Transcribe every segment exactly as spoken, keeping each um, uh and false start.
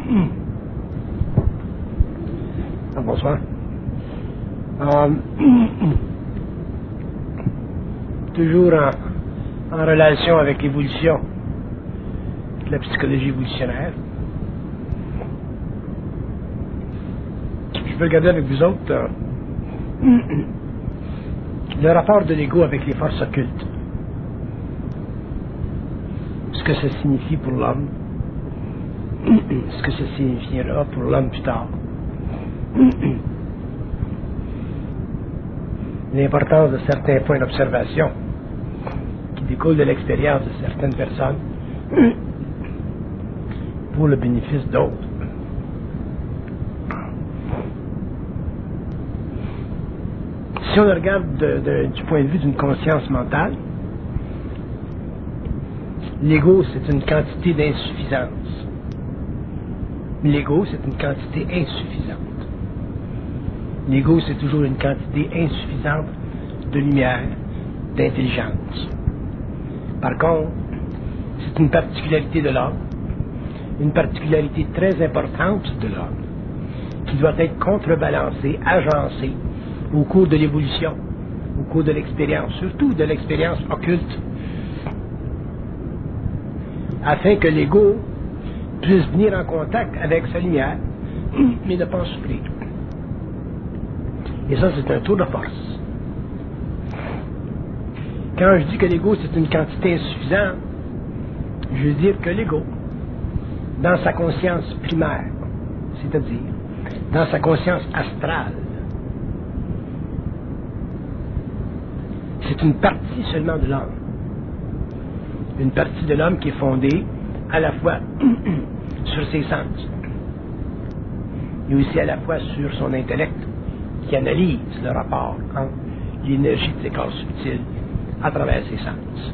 Bonsoir. Euh, toujours en, en relation avec l'évolution de la psychologie évolutionnaire. Je peux regarder avec vous autres euh, le rapport de l'ego avec les forces occultes. Ce que ça signifie pour l'homme, ce que ça signifiera pour l'homme plus tard. L'importance de certains points d'observation qui découlent de l'expérience de certaines personnes pour le bénéfice d'autres. Si on le regarde de, de, du point de vue d'une conscience mentale, l'ego c'est une quantité d'insuffisance. L'ego c'est une quantité insuffisante. L'ego, c'est toujours une quantité insuffisante de lumière, d'intelligence. Par contre, c'est une particularité de l'homme, une particularité très importante de l'homme, qui doit être contrebalancée, agencée au cours de l'évolution, au cours de l'expérience, surtout de l'expérience occulte, afin que l'ego puisse venir en contact avec sa lumière, mais ne pas en souffrir. Et ça, c'est un tour de force. Quand je dis que l'ego, c'est une quantité insuffisante, je veux dire que l'ego, dans sa conscience primaire, c'est-à-dire dans sa conscience astrale, c'est une partie seulement de l'homme. Une partie de l'homme qui est fondée à la fois sur ses sens et aussi à la fois sur son intellect, qui analyse le rapport entre l'énergie de ces corps subtils à travers ses sens.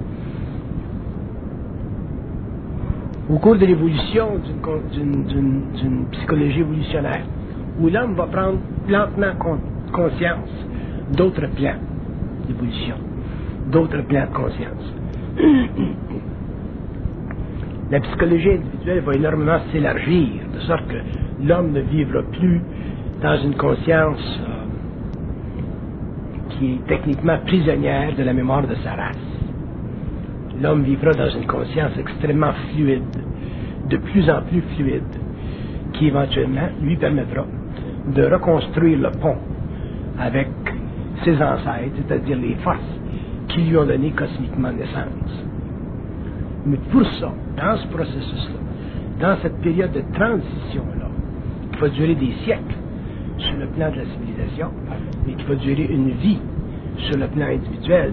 Au cours de l'évolution d'une, d'une, d'une psychologie évolutionnaire, où l'homme va prendre lentement con, conscience d'autres plans d'évolution, d'autres plans de conscience. La psychologie individuelle va énormément s'élargir, de sorte que l'homme ne vivra plus dans une conscience euh, qui est techniquement prisonnière de la mémoire de sa race. L'homme vivra dans une conscience extrêmement fluide, de plus en plus fluide, qui éventuellement lui permettra de reconstruire le pont avec ses ancêtres, c'est-à-dire les forces qui lui ont donné cosmiquement naissance. Mais pour ça, dans ce processus-là, dans cette période de transition-là, qui va durer des siècles, sur le plan de la civilisation et qui va durer une vie sur le plan individuel,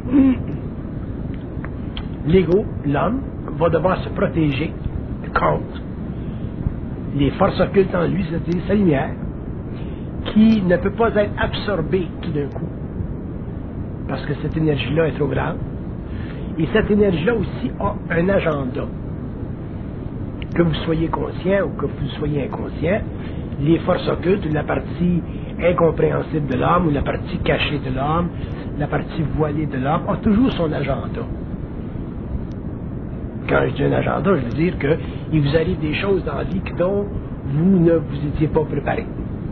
l'ego, l'homme, va devoir se protéger contre les forces occultes en lui, c'est-à-dire sa lumière, qui ne peut pas être absorbée tout d'un coup, parce que cette énergie-là est trop grande. Et cette énergie-là aussi a un agenda. Que vous soyez conscient ou que vous soyez inconscient, les forces occultes, la partie incompréhensible de l'homme ou la partie cachée de l'homme, la partie voilée de l'homme, a toujours son agenda. Quand je dis un agenda, je veux dire qu'il vous arrive des choses dans la vie dont vous ne vous étiez pas préparé.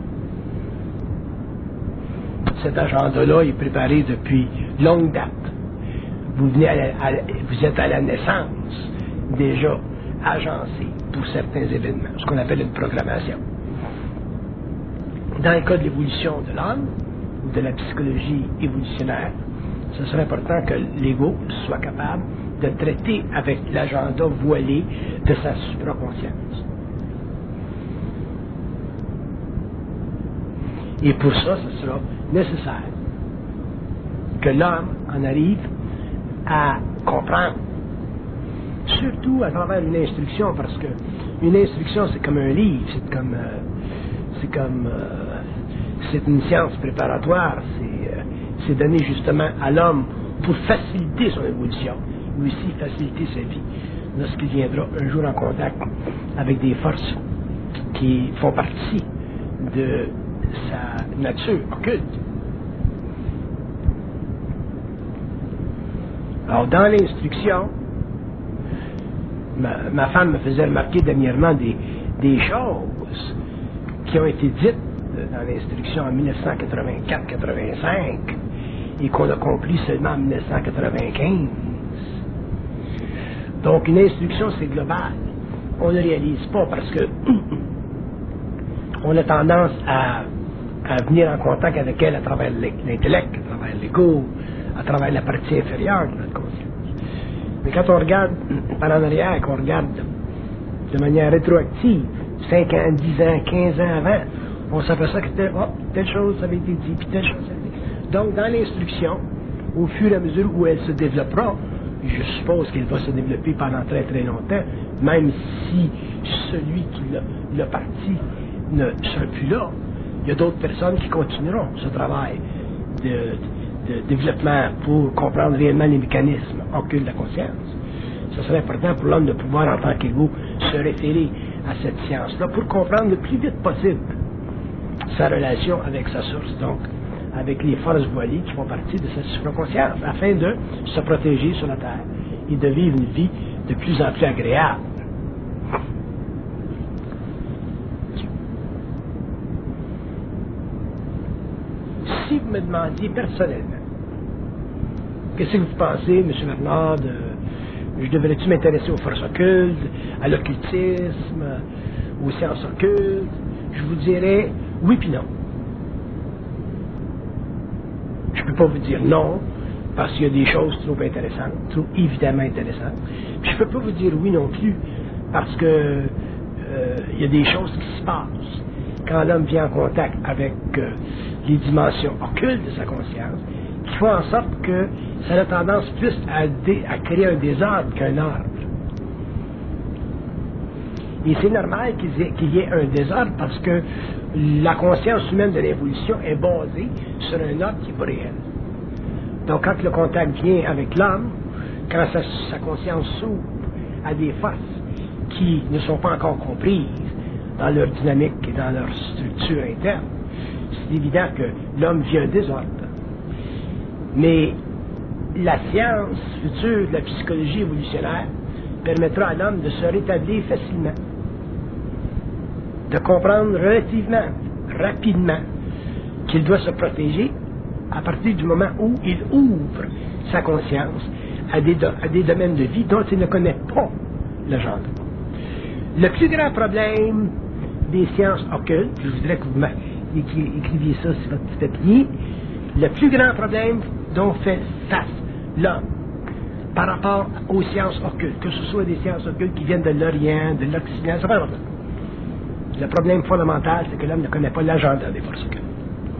Cet agenda-là est préparé depuis longue date. Vous, venez à la, à la, vous êtes à la naissance déjà agencé pour certains événements, ce qu'on appelle une programmation. Dans le cas de l'évolution de l'homme, ou de la psychologie évolutionnaire, ce serait important que l'ego soit capable de traiter avec l'agenda voilé de sa supraconscience. Et pour ça, ce sera nécessaire que l'homme en arrive à comprendre, surtout à travers une instruction, parce que une instruction, c'est comme un livre, c'est comme... Euh, c'est comme... Euh, c'est une science préparatoire, c'est, euh, c'est donné justement à l'homme pour faciliter son évolution, mais aussi faciliter sa vie, lorsqu'il viendra un jour en contact avec des forces qui font partie de sa nature occulte. Alors, dans l'instruction, ma, ma femme me faisait remarquer dernièrement des, des choses qui ont été dites dans l'instruction en dix-neuf cent quatre-vingt-quatre quatre-vingt-cinq et qu'on a compris seulement en dix-neuf cent quatre-vingt-quinze. Donc, une instruction, c'est global. On ne réalise pas parce que on a tendance à, à venir en contact avec elle à travers l'intellect, à travers l'ego, à travers la partie inférieure de notre conscience. Mais quand on regarde par en arrière, qu'on regarde de manière rétroactive, cinq ans, dix ans, quinze ans avant, on s'aperçoit que telle, oh, telle chose avait été dit, puis telle chose avait été dit. Donc, dans l'instruction, au fur et à mesure où elle se développera, je suppose qu'elle va se développer pendant très très longtemps, même si celui qui l'a parti ne sera plus là, il y a d'autres personnes qui continueront ce travail de, de, de développement pour comprendre réellement les mécanismes occultes de la conscience. Ce serait important pour l'homme de pouvoir, en tant qu'égo, se référer à cette science-là pour comprendre le plus vite possible sa relation avec sa source, donc avec les forces voilées qui font partie de sa supraconscience, afin de se protéger sur la Terre et de vivre une vie de plus en plus agréable. Si vous me demandiez personnellement, qu'est-ce que vous pensez, M. Bernard, de, je devrais-tu m'intéresser aux forces occultes, à l'occultisme, aux sciences occultes, je vous dirais oui puis non. Je ne peux pas vous dire non, parce qu'il y a des choses trop intéressantes, trop évidemment intéressantes. Puis je ne peux pas vous dire oui non plus, parce que euh, il y a des choses qui se passent quand l'homme vient en contact avec euh, les dimensions occultes de sa conscience, qui font en sorte que ça a tendance plus à, dé, à créer un désordre qu'un ordre. Et c'est normal qu'il y, ait, qu'il y ait un désordre parce que la conscience humaine de l'évolution est basée sur un ordre qui n'est pas réel. Donc quand le contact vient avec l'homme, quand sa, sa conscience s'ouvre à des forces qui ne sont pas encore comprises dans leur dynamique et dans leur structure interne, c'est évident que l'homme vit un désordre. Mais la science future de la psychologie évolutionnaire permettra à l'homme de se rétablir facilement, de comprendre relativement, rapidement, qu'il doit se protéger à partir du moment où il ouvre sa conscience à des, do- à des domaines de vie dont il ne connaît pas l'agenda. Le plus grand problème des sciences occultes, je voudrais que vous écriviez ça sur votre petit papier, le plus grand problème dont fait face l'homme par rapport aux sciences occultes, que ce soit des sciences occultes qui viennent de l'Orient, de l'Occident, c'est pas important. Le problème fondamental, c'est que l'homme ne connaît pas l'agenda des forces occultes.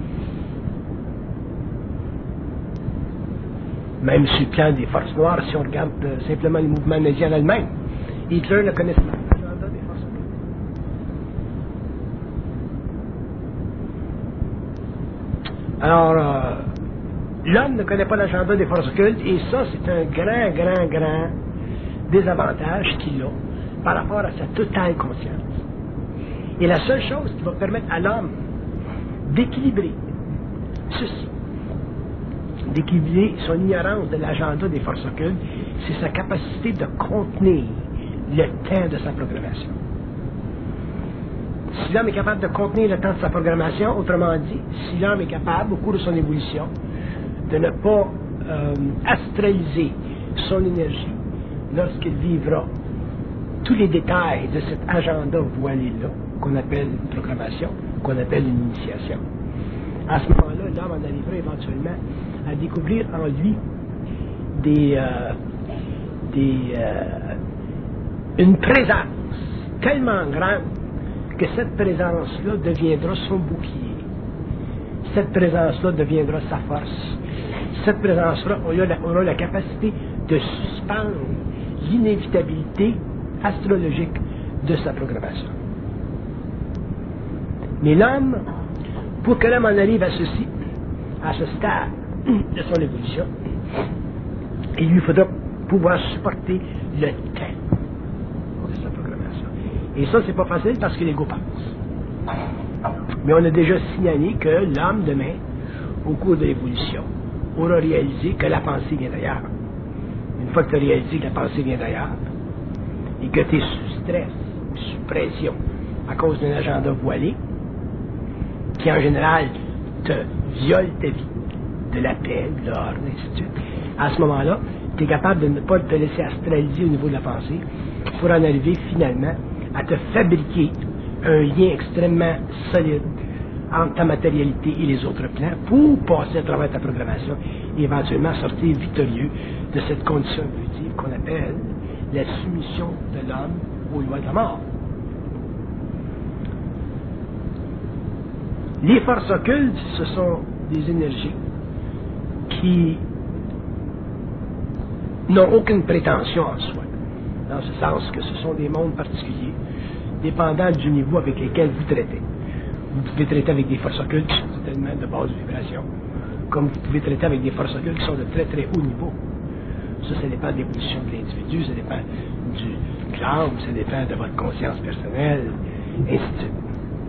Même sur le plan des forces noires, si on regarde euh, simplement les mouvements nazis en Allemagne, Hitler ne connaissait pas l'agenda des forces occultes. Alors, euh, l'homme ne connaît pas l'agenda des forces occultes, et ça, c'est un grand, grand, grand désavantage qu'il a par rapport à sa totale conscience. Et la seule chose qui va permettre à l'homme d'équilibrer ceci, d'équilibrer son ignorance de l'agenda des forces occultes, c'est sa capacité de contenir le temps de sa programmation. Si l'homme est capable de contenir le temps de sa programmation, autrement dit, si l'homme est capable, au cours de son évolution, de ne pas euh, astraliser son énergie lorsqu'il vivra tous les détails de cet agenda voilé-là, qu'on appelle une programmation, qu'on appelle une initiation, à ce moment-là, l'homme en arrivera éventuellement à découvrir en lui des, euh, des, euh, une présence tellement grande que cette présence-là deviendra son bouclier. Cette présence-là deviendra sa force. Cette présence-là aura la, aura la capacité de suspendre l'inévitabilité astrologique de sa programmation. Mais l'homme, pour que l'homme en arrive à ceci, à ce stade de son évolution, il lui faudra pouvoir supporter le temps de sa programmation. Et ça, c'est pas facile parce que l'ego pense. Mais on a déjà signalé que l'homme, demain, au cours de l'évolution, aura réalisé que la pensée vient d'ailleurs. Une fois que tu as réalisé que la pensée vient d'ailleurs, et que tu es sous stress, sous pression, à cause d'un agenda voilé, qui en général te viole ta vie, de la paix, de l'ordre, et ainsi de suite. À ce moment-là, tu es capable de ne pas te laisser astraliser au niveau de la pensée pour en arriver finalement à te fabriquer un lien extrêmement solide entre ta matérialité et les autres plans pour passer à travers ta programmation et éventuellement sortir victorieux de cette condition évolutive qu'on appelle la soumission de l'homme aux lois de la mort. Les forces occultes, ce sont des énergies qui n'ont aucune prétention en soi, dans ce sens que ce sont des mondes particuliers, dépendant du niveau avec lequel vous traitez. Vous pouvez traiter avec des forces occultes qui sont certainement de basse vibration, comme vous pouvez traiter avec des forces occultes qui sont de très très haut niveau. Ça, ça dépend de l'évolution de l'individu, ça dépend du clan, ça dépend de votre conscience personnelle, ainsi de suite.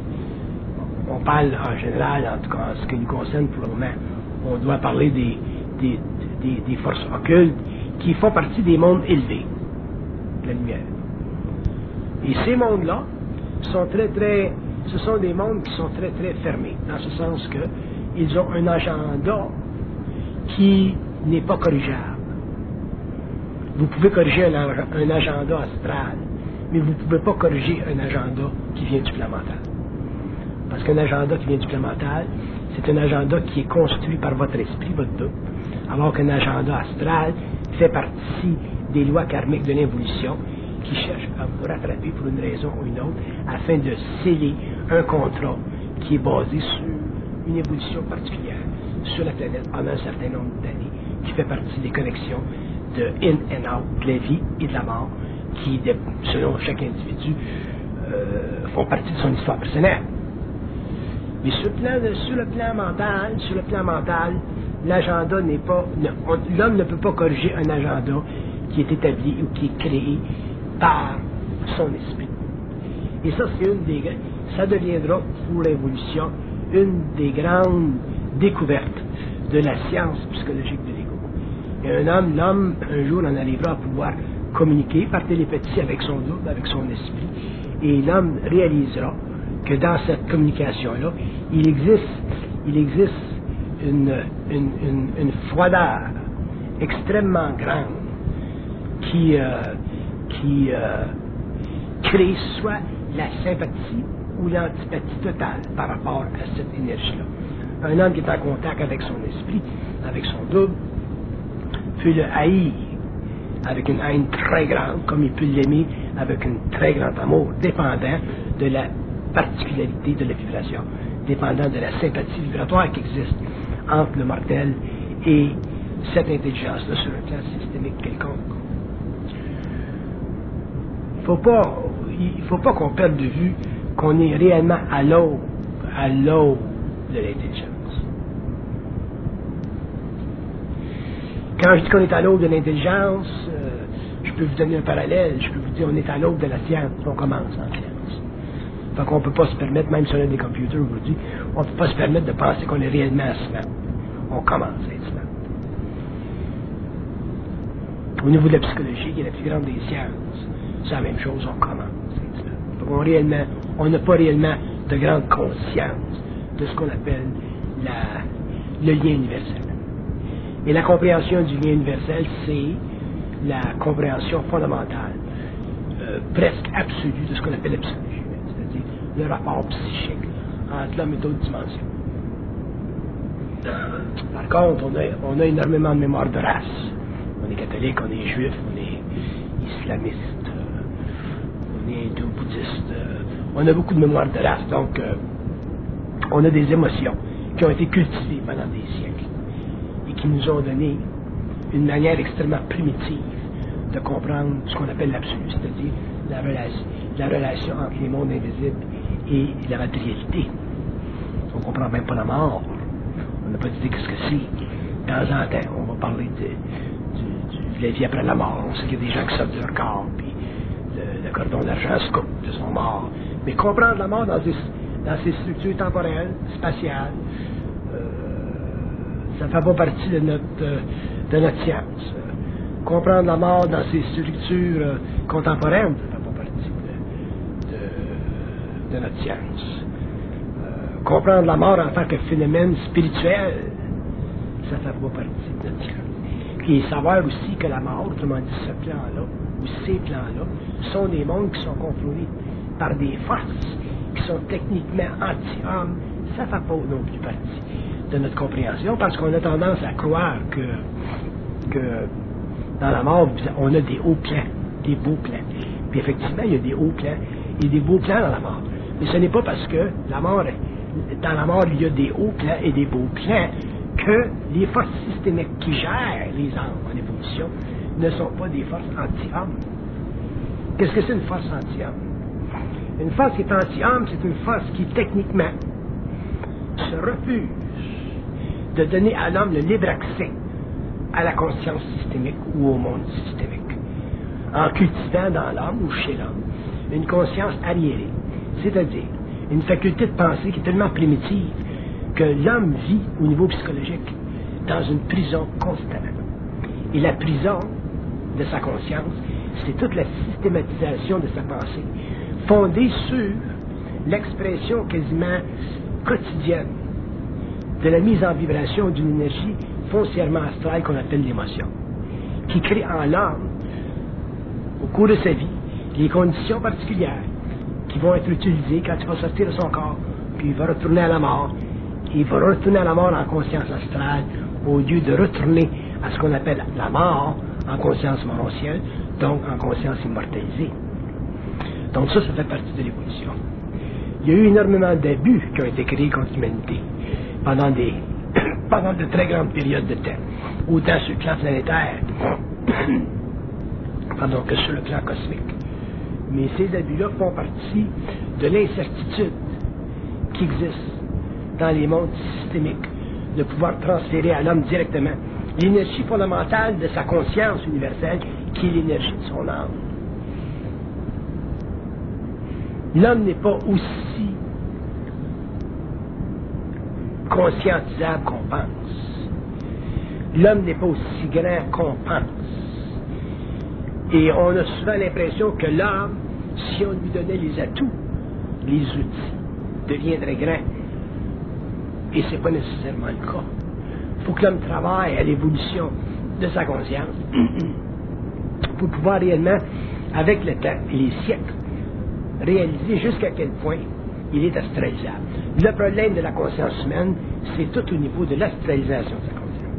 On parle en général, en tout cas en ce qui nous concerne pour le moment, on doit parler des, des, des, des forces occultes qui font partie des mondes élevés de la lumière. Et ces mondes-là sont très très, ce sont des mondes qui sont très très fermés, dans ce sens que ils ont un agenda qui n'est pas corrigeable. Vous pouvez corriger un, un agenda astral, mais vous ne pouvez pas corriger un agenda qui vient du plan mental. Parce qu'un agenda qui vient du plan mental, c'est un agenda qui est construit par votre esprit, votre double, alors qu'un agenda astral fait partie des lois karmiques de l'évolution qui cherchent à vous rattraper pour une raison ou une autre afin de sceller un contrat qui est basé sur une évolution particulière sur la planète pendant un certain nombre d'années, qui fait partie des connexions de in and out, de la vie et de la mort, qui, selon chaque individu, euh, font partie de son histoire personnelle. Mais sur le plan, de, sur le plan mental, sur le plan mental, l'agenda n'est pas, ne, on, l'homme ne peut pas corriger un agenda qui est établi ou qui est créé par son esprit. Et ça, c'est une des, ça deviendra pour l'évolution une des grandes découvertes de la science psychologique de l'ego. Et un homme, l'homme, un jour, en arrivera à pouvoir communiquer par télépathie avec son double, avec son esprit, et l'homme réalisera que dans cette communication-là, il existe, il existe une, une, une, une froideur extrêmement grande qui, euh, qui euh, crée soit la sympathie ou l'antipathie totale par rapport à cette énergie-là. Un homme qui est en contact avec son esprit, avec son double, peut le haïr avec une haine très grande, comme il peut l'aimer avec un très grand amour, dépendant de la particularité de la vibration, dépendant de la sympathie vibratoire qui existe entre le mortel et cette intelligence-là sur un plan systémique quelconque. Faut pas, il ne faut pas qu'on perde de vue qu'on est réellement à l'aube, à l'aube de l'intelligence. Quand je dis qu'on est à l'aube de l'intelligence, euh, je peux vous donner un parallèle, je peux vous dire on est à l'aube de la science, on commence en science. Fait qu'on ne peut pas se permettre, même si on a des computers aujourd'hui, on ne peut pas se permettre de penser qu'on est réellement à smart. On commence à être smart. Au niveau de la psychologie, qui est la plus grande des sciences, c'est la même chose, on commence à être smart. Fait qu'on réellement, on n'a pas réellement de grande conscience de ce qu'on appelle la, le lien universel. Et la compréhension du lien universel, c'est la compréhension fondamentale, euh, presque absolue de ce qu'on appelle la psychologie humaine, c'est-à-dire le rapport psychique entre l'homme et d'autres dimensions. Par contre, on a, on a énormément de mémoire de race. On est catholique, on est juif, on est islamiste, euh, on est hindou, bouddhiste. Euh, on a beaucoup de mémoire de race, donc euh, on a des émotions qui ont été cultivées pendant des siècles et qui nous ont donné une manière extrêmement primitive de comprendre ce qu'on appelle l'absolu, c'est-à-dire la relation, la relation entre les mondes invisibles et la matérialité. On ne comprend même pas la mort. On n'a pas d'idée de ce que c'est. De temps en temps, on va parler de, de, de la vie après la mort. On sait qu'il y a des gens qui sortent de leur corps, puis le, le cordon d'argent se coupe, de son mort. Mais comprendre la mort dans ces, dans ces structures temporelles, spatiales, ça ne fait pas partie de notre, de notre science. Comprendre la mort dans ses structures contemporaines, ça ne fait pas partie de, de, de notre science. Euh, comprendre la mort en tant que phénomène spirituel, ça ne fait pas partie de notre science. Puis savoir aussi que la mort, autrement dit ce plan-là, ou ces plans-là, sont des mondes qui sont contrôlés par des forces qui sont techniquement anti-hommes, ça ne fait pas non plus partie de notre compréhension, parce qu'on a tendance à croire que, que dans la mort, on a des hauts plans, des beaux plans. Puis effectivement, il y a des hauts plans et des beaux plans dans la mort. Mais ce n'est pas parce que la mort, dans la mort, il y a des hauts plans et des beaux plans que les forces systémiques qui gèrent les âmes en évolution ne sont pas des forces anti-hommes. Qu'est-ce que c'est une force anti-homme? Une force qui est anti-homme, c'est une force qui, techniquement, se refuse de donner à l'homme le libre accès à la conscience systémique ou au monde systémique, en cultivant dans l'homme ou chez l'homme une conscience arriérée, c'est-à-dire une faculté de pensée qui est tellement primitive que l'homme vit au niveau psychologique dans une prison constamment. Et la prison de sa conscience, c'est toute la systématisation de sa pensée, fondée sur l'expression quasiment quotidienne de la mise en vibration d'une énergie foncièrement astrale qu'on appelle l'émotion, qui crée en l'homme, au cours de sa vie, les conditions particulières qui vont être utilisées quand il va sortir de son corps, puis il va retourner à la mort. Il va retourner à la mort en conscience astrale, au lieu de retourner à ce qu'on appelle la mort en conscience morontielle, donc en conscience immortalisée. Donc ça, ça fait partie de l'évolution. Il y a eu énormément d'abus qui ont été créés contre l'humanité pendant des pendant de très grandes périodes de temps, autant sur le plan planétaire pardon, que sur le plan cosmique. Mais ces abus-là font partie de l'incertitude qui existe dans les mondes systémiques, de pouvoir transférer à l'homme directement l'énergie fondamentale de sa conscience universelle, qui est l'énergie de son âme. L'homme n'est pas aussi conscientisable qu'on pense. L'homme n'est pas aussi grand qu'on pense. Et on a souvent l'impression que l'homme, si on lui donnait les atouts, les outils, deviendrait grand. Et ce n'est pas nécessairement le cas. Il faut que l'homme travaille à l'évolution de sa conscience pour pouvoir réellement, avec le temps et les siècles, réaliser jusqu'à quel point il est astralisable. Le problème de la conscience humaine, c'est tout au niveau de l'astralisation de sa conscience.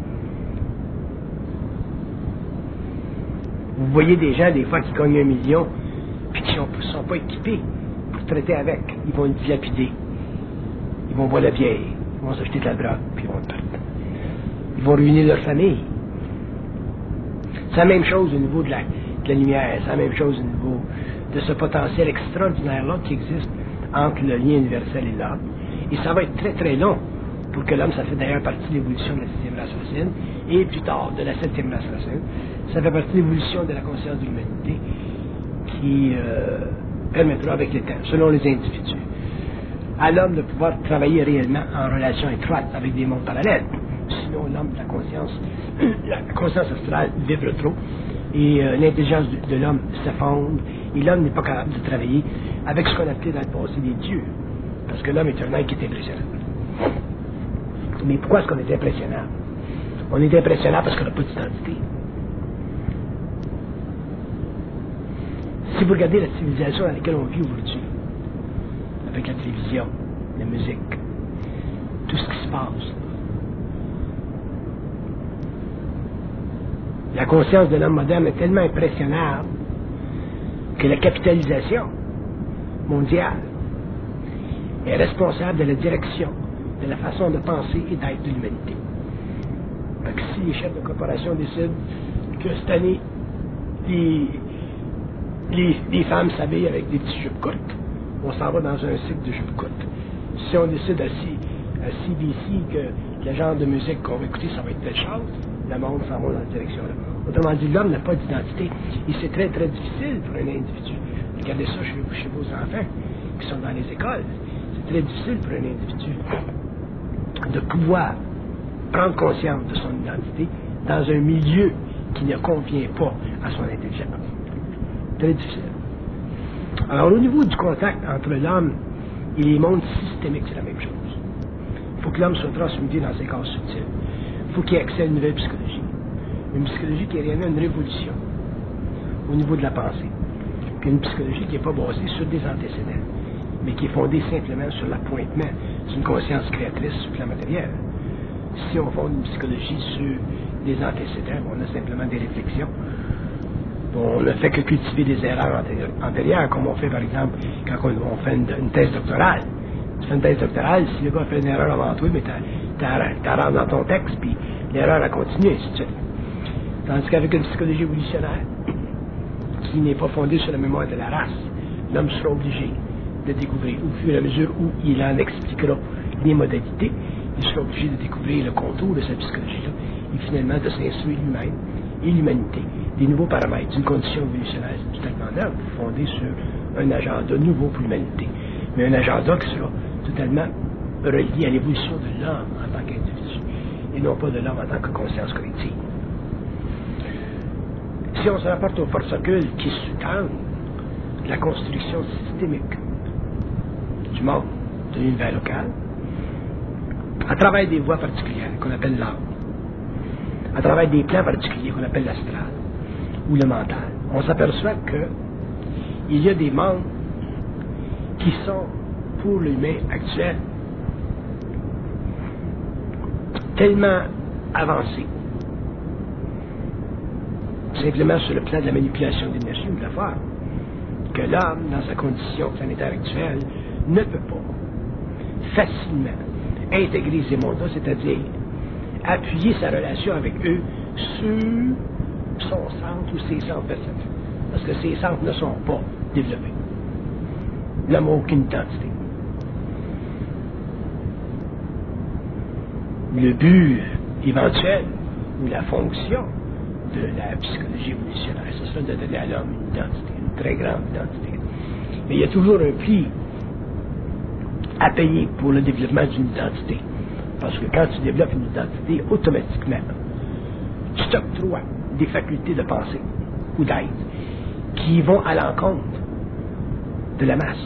Vous voyez des gens, des fois, qui gagnent un million, puis qui ne sont pas équipés pour traiter avec. Ils vont le dilapider. Ils vont boire la bière. Ils vont s'acheter de la drogue, puis ils vont perdre. Ils vont ruiner leur famille. C'est la même chose au niveau de la, de la lumière. C'est la même chose au niveau de ce potentiel extraordinaire-là qui existe entre le lien universel et l'homme. Et ça va être très très long pour que l'homme, ça fait d'ailleurs partie de l'évolution de la sixième race racine, et plus tard de la septième race racine. Ça fait partie de l'évolution de la conscience de l'humanité qui euh, permettra avec le temps, selon les individus, à l'homme de pouvoir travailler réellement en relation étroite avec des mondes parallèles. Sinon, l'homme, la conscience, la conscience astrale vibre trop et euh, l'intelligence de, de l'homme s'effondre et l'homme n'est pas capable de travailler avec ce qu'on appelait dans le passé des dieux. Parce que l'homme est un être qui est impressionnant. Mais pourquoi est-ce qu'on est impressionnant? On est impressionnant parce qu'on n'a pas d'identité. Si vous regardez la civilisation dans laquelle on vit aujourd'hui, avec la télévision, la musique, tout ce qui se passe, la conscience de l'homme moderne est tellement impressionnante que la capitalisation mondiale est responsable de la direction, de la façon de penser et d'être de l'humanité. Donc si les chefs de corporation décident que cette année, les, les, les femmes s'habillent avec des petites jupes courtes, on s'en va dans un cycle de jupes courtes. Si on décide à, C, à C B C que le genre de musique qu'on va écouter, ça va être telle chose, le monde s'en va dans cette direction-là. Autrement dit, l'homme n'a pas d'identité. Et c'est très, très difficile pour un individu. Regardez ça chez, chez vos enfants qui sont dans les écoles. C'est très difficile pour un individu de pouvoir prendre conscience de son identité dans un milieu qui ne convient pas à son intelligence. Très difficile. Alors, au niveau du contact entre l'homme et les mondes systémiques, c'est la même chose. Il faut que l'homme soit transmuté dans ses corps subtils. Il faut qu'il ait accès à une nouvelle psychologie. Une psychologie qui est réellement une révolution au niveau de la pensée. Puis une psychologie qui n'est pas basée sur des antécédents, mais qui est fondée simplement sur l'appointement d'une conscience créatrice sur le plan matériel. Si on fonde une psychologie sur des antécédents, on a simplement des réflexions. On ne fait que cultiver des erreurs antérieures, comme on fait par exemple quand on fait une, une thèse doctorale. Tu fais une thèse doctorale, si le gars fait une erreur avant toi, mais tu rentres dans ton texte, puis l'erreur a continué, ainsi de suite. Tandis qu'avec une psychologie évolutionnaire, qui n'est pas fondée sur la mémoire de la race, l'homme sera obligé de découvrir, au fur et à mesure où il en expliquera les modalités, il sera obligé de découvrir le contour de cette psychologie-là, et finalement de s'instruire lui-même et l'humanité des nouveaux paramètres d'une condition évolutionnaire totalement neuve, fondée sur un agenda nouveau pour l'humanité. Mais un agenda qui sera totalement relié à l'évolution de l'homme en tant qu'individu, et non pas de l'homme en tant que conscience collective. Si on se rapporte aux forces occultes qui sous-tendent la construction systémique du monde, de l'univers local, à travers des voies particulières qu'on appelle l'âme, à travers des plans particuliers qu'on appelle l'astral ou le mental, on s'aperçoit que il y a des mondes qui sont, pour l'humain actuel, tellement avancés, simplement sur le plan de la manipulation d'énergie ou de la forme, que l'homme, dans sa condition planétaire actuelle, ne peut pas facilement intégrer ces mondes-là, c'est-à-dire appuyer sa relation avec eux sur son centre ou ses centres perceptifs. Parce que ces centres ne sont pas développés. L'homme n'a aucune identité. Le but éventuel ou la fonction de la psychologie évolutionnaire, ce serait de donner à l'homme une identité, une très grande identité. Mais il y a toujours un prix à payer pour le développement d'une identité. Parce que quand tu développes une identité, automatiquement, tu t'octroies des facultés de pensée ou d'être qui vont à l'encontre de la masse.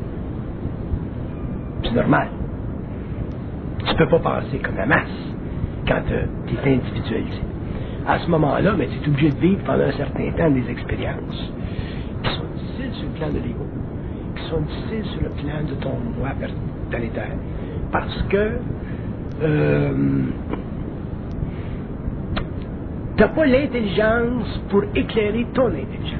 C'est normal. Tu ne peux pas penser comme la masse quand tu es individualisé. À ce moment-là, tu es obligé de vivre pendant un certain temps des expériences qui sont difficiles sur le plan de l'ego, qui sont difficiles sur le plan de ton moi planétaire, parce que euh, tu n'as pas l'intelligence pour éclairer ton intelligence.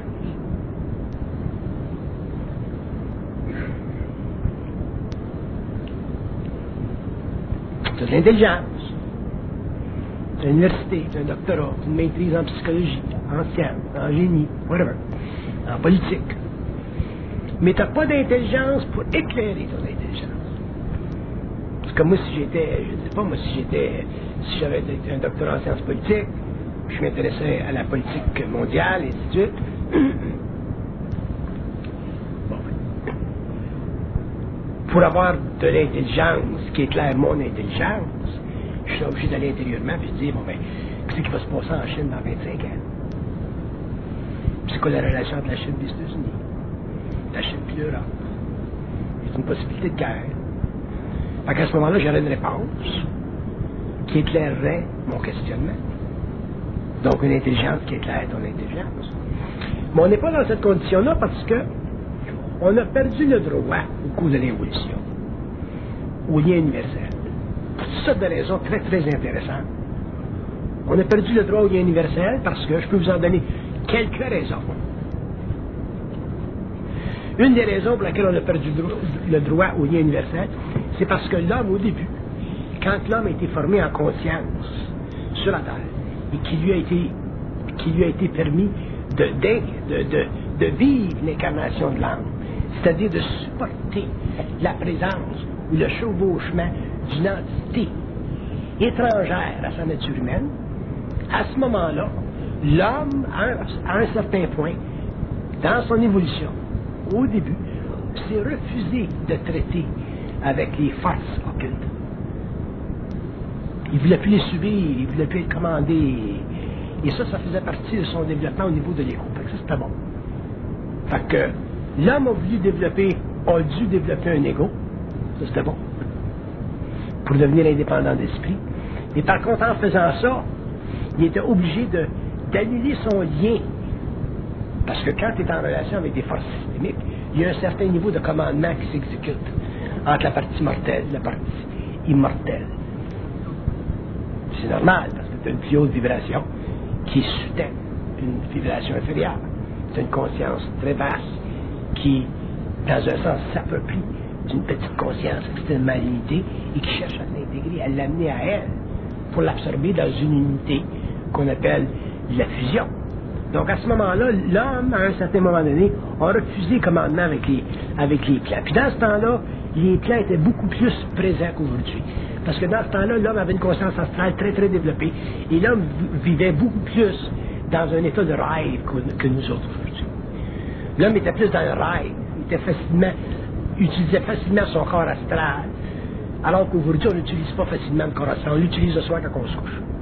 Tu as de l'intelligence. Tu as une université, tu as un doctorat, tu as une maîtrise en psychologie, en sciences, en génie, whatever, en politique. Mais tu n'as pas d'intelligence pour éclairer ton intelligence. Parce que moi, si j'étais, je ne sais pas, moi, si j'étais, si j'avais un doctorat en sciences politiques, je m'intéressais à la politique mondiale, et ainsi de suite. Bon. Pour avoir de l'intelligence qui éclaire mon intelligence, je suis obligé d'aller intérieurement et de dire, bon ben, qu'est-ce qui va se passer en Chine dans vingt-cinq ans? C'est quoi la relation entre la Chine et les États-Unis? La Chine et l'Europe? C'est une possibilité de guerre. Fait qu'à ce moment-là, j'aurais une réponse qui éclairerait mon questionnement. Donc, une intelligence qui éclaire ton intelligence. Mais on n'est pas dans cette condition-là parce que on a perdu le droit au cours de l'évolution au lien universel. Pour toutes sortes de raisons très, très intéressantes. On a perdu le droit au lien universel parce que je peux vous en donner quelques raisons. Une des raisons pour laquelle on a perdu le droit au lien universel, c'est parce que l'homme, au début, quand l'homme a été formé en conscience sur la Terre, et qui lui a été, qui lui a été permis de, de, de, de vivre l'incarnation de l'âme, c'est-à-dire de supporter la présence ou le chevauchement d'une entité étrangère à sa nature humaine, à ce moment-là, l'homme, à un certain point, dans son évolution, au début, s'est refusé de traiter avec les forces occultes. Il ne voulait plus les subir, il ne voulait plus être commandé. Et ça, ça faisait partie de son développement au niveau de l'ego. Fait que ça, c'était bon. Fait que, L'homme a voulu développer, a dû développer un ego. Ça, c'était bon. Pour devenir indépendant d'esprit. Et par contre, en faisant ça, il était obligé de, d'annuler son lien. Parce que quand tu es en relation avec des forces systémiques, il y a un certain niveau de commandement qui s'exécute entre la partie mortelle et la partie immortelle. C'est normal, parce que tu as une plus haute vibration qui soutient une vibration inférieure. C'est une conscience très vaste qui, dans un sens, s'approprie d'une petite conscience extrêmement limitée et qui cherche à l'intégrer, à l'amener à elle pour l'absorber dans une unité qu'on appelle la fusion. Donc à ce moment-là, l'homme, à un certain moment donné, a refusé le commandement avec les, avec les plans. Puis dans ce temps-là, les plans étaient beaucoup plus présents qu'aujourd'hui. Parce que dans ce temps-là, l'homme avait une conscience astrale très très développée et l'homme vivait beaucoup plus dans un état de rêve que, que nous autres aujourd'hui. L'homme était plus dans le rêve, il était facilement, utilisait facilement son corps astral, alors qu'aujourd'hui, on n'utilise pas facilement le corps astral, on l'utilise le soir quand on se couche.